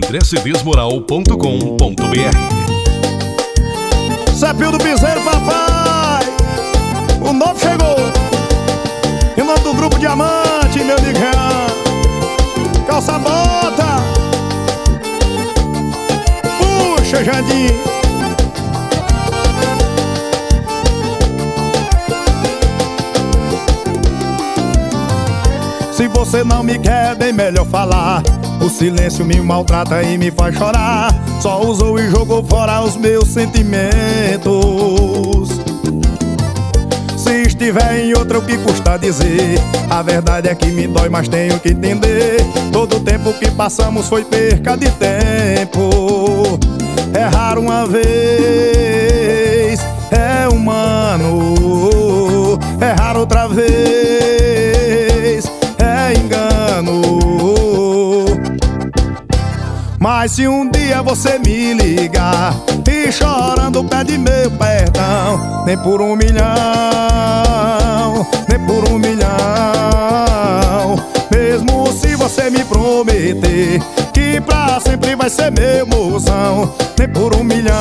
andrecedesmoral.com.br. Cepildo Piseiro, papai, o novo chegou. Em nome do Grupo Diamante, meu digão, calça bota, puxa, Jandim. Se você não me quer, bem melhor falar. O silêncio me maltrata e me faz chorar. Só usou e jogou fora os meus sentimentos. Se estiver em outra, o que custa dizer? A verdade é que me dói, mas tenho que entender. Todo o tempo que passamos foi perca de tempo. Errar uma vez é humano. Errar outra vez é engano. Mas se um dia você me ligar e chorando pede meu perdão, nem por um milhão, nem por um milhão. Mesmo se você me prometer que pra sempre vai ser meu mozão, nem por um milhão,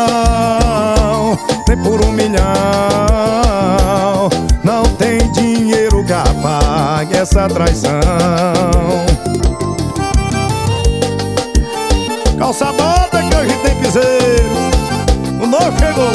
nem por um milhão. Não tem dinheiro que apague essa traição. Calça bota que hoje tem piseiro, o novo chegou.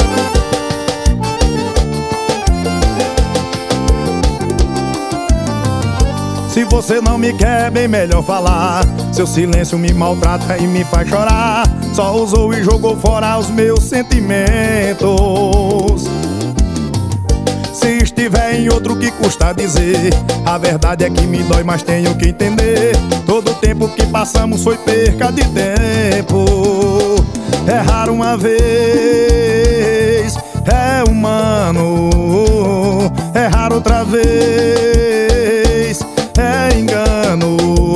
Se você não me quer, bem melhor falar. Seu silêncio me maltrata e me faz chorar. Só usou e jogou fora os meus sentimentos. Se estiver em outro, que custa dizer? A verdade é que me dói, mas tenho que entender. Todo o tempo que passamos foi perca de tempo. Errar uma vez é humano. Errar outra vez é engano.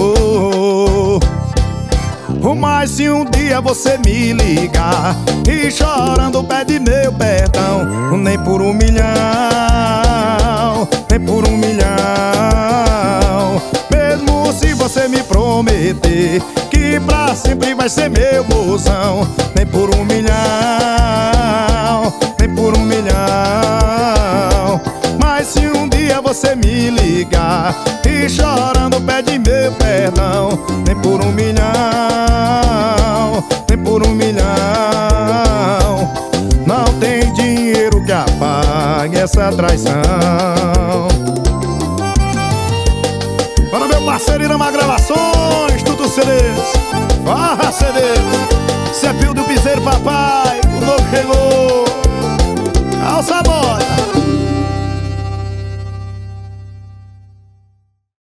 Mas se um dia você me ligar e chorando pede meu perdão, nem por um milhão, nem por um milhão. Mesmo se você me prometer que pra sempre vai ser meu mozão, nem por um milhão, nem por um milhão. Mas se um dia você me ligar e chorando pede meu perdão, nem por um milhão, nem por um milhão. Não tem dinheiro que apague essa traição. Para meu parceiro Irama Gravações, Tudo CDs, Farra CDs, Cepildo Piseiro, papai.